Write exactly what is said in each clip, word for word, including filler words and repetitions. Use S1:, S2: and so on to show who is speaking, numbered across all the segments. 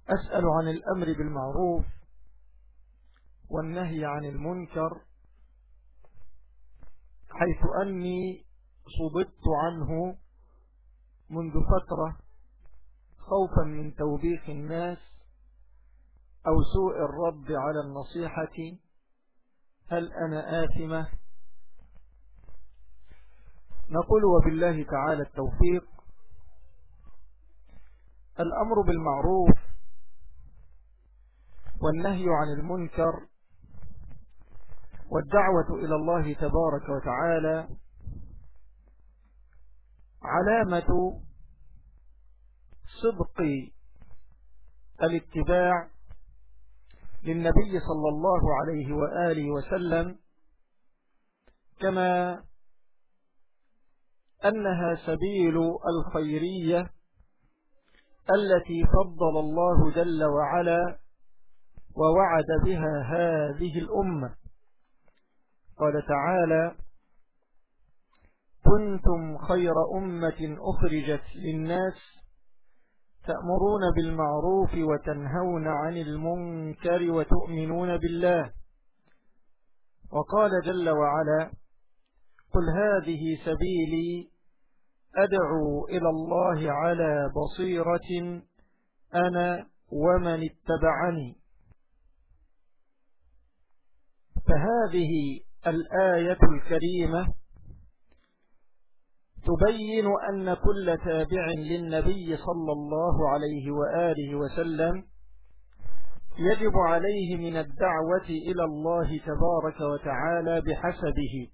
S1: أسأل عن الأمر بالمعروف والنهي عن المنكر، حيث أني صددت عنه منذ فترة خوفا من توبيخ الناس أو سوء الرد على النصيحة. هل أنا آثمة؟ نقول وبالله تعالى التوفيق. الأمر بالمعروف والنهي عن المنكر والدعوة إلى الله تبارك وتعالى علامة صدق الاتباع للنبي صلى الله عليه وآله وسلم، كما أنها سبيل الخيرية التي فضل الله جل وعلا ووعد بها هذه الأمة. قال تعالى: كنتم خير أمة أخرجت للناس تأمرون بالمعروف وتنهون عن المنكر وتؤمنون بالله. وقال جل وعلا: قل هذه سبيلي أدعو إلى الله على بصيرة أنا ومن اتبعني. فهذه الآية الكريمة تبين أن كل تابع للنبي صلى الله عليه وآله وسلم يجب عليه من الدعوة إلى الله تبارك وتعالى بحسبه.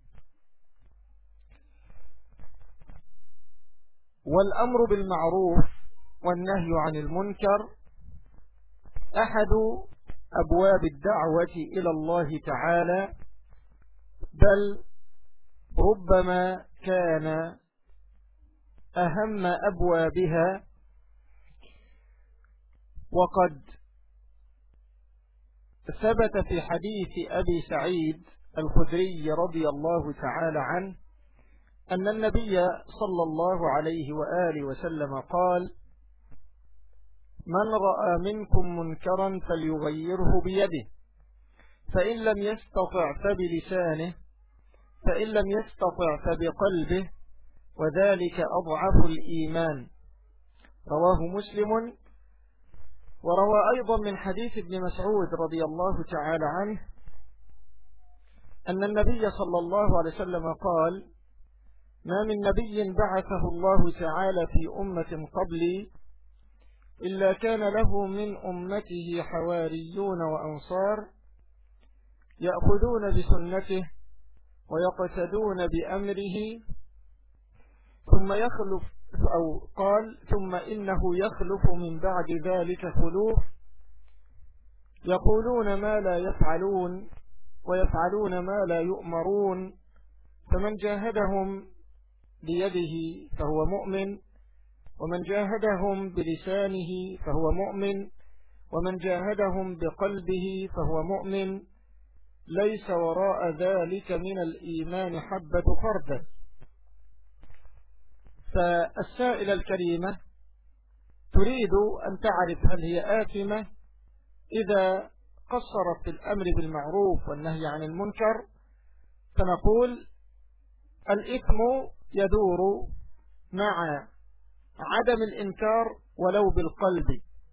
S1: والأمر بالمعروف والنهي عن المنكر أحد أبواب الدعوة إلى الله تعالى، بل ربما كان أهم أبوابها. وقد ثبت في حديث أبي سعيد الخدري رضي الله تعالى عنه أن النبي صلى الله عليه وآله وسلم قال: من رأى منكم منكرا فليغيره بيده، فإن لم يستطع فبلسانه، فإن لم يستطع فبقلبه، وذلك أضعف الإيمان. رواه مسلم. وروى أيضا من حديث ابن مسعود رضي الله تعالى عنه أن النبي صلى الله عليه وسلم قال: ما من نبي بعثه الله تعالى في أمة قبلي إلا كان له من أمته حواريون وأنصار يأخذون بسنته ويقتدون بأمره، ثم يخلف أو قال ثم إنه يخلف من بعد ذلك خلوف يقولون ما لا يفعلون ويفعلون ما لا يؤمرون، فمن جاهدهم بيده فهو مؤمن، ومن جاهدهم بلسانه فهو مؤمن، ومن جاهدهم بقلبه فهو مؤمن، ليس وراء ذلك من الإيمان حبة خردل. فالسائلة الكريمة تريد أن تعرف هل هي آثمة إذا قصرت في الأمر بالمعروف والنهي عن المنكر، فنقول الإثم يدور مع عدم الإنكار ولو بالقلب،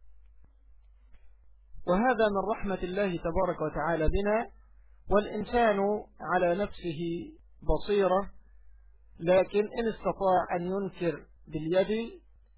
S1: وهذا من رحمة الله تبارك وتعالى بنا. والإنسان على نفسه بصيرة، لكن إن استطاع أن ينكر باليد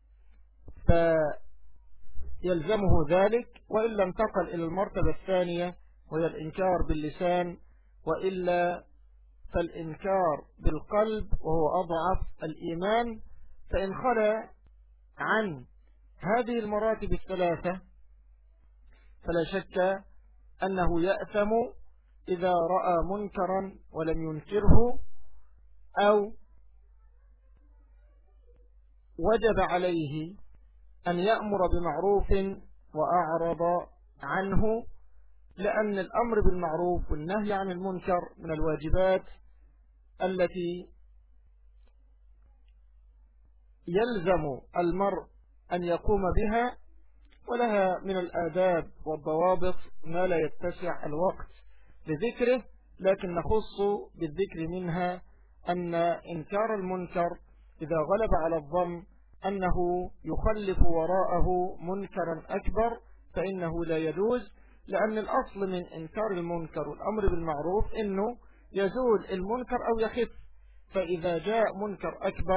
S1: فيلزمه ذلك، وإلا انتقل إلى المرتبة الثانية وهي الإنكار باللسان، وإلا فالإنكار بالقلب وهو أضعف الإيمان. فإن خلى عن هذه المراتب الثلاثة فلا شك أنه يأثم إذا رأى منكرا ولم ينكره، أو وجب عليه أن يأمر بمعروف وأعرض عنه، لأن الأمر بالمعروف والنهي عن المنكر من الواجبات التي يلزم المرء أن يقوم بها ولها من الآداب والضوابط ما لا يتسع الوقت لذكره، لكن نخص بالذكر منها أن إنكار المنكر إذا غلب على الظن أنه يخلف وراءه منكرا أكبر فإنه لا يجوز، لأن الأصل من إنكار المنكر والأمر بالمعروف أنه يزول المنكر أو يخف، فإذا جاء منكر أكبر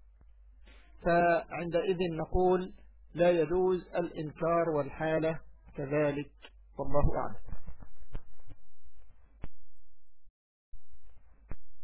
S1: فعندئذ نقول لا يجوز الإنكار والحالة كذلك، والله أعلم.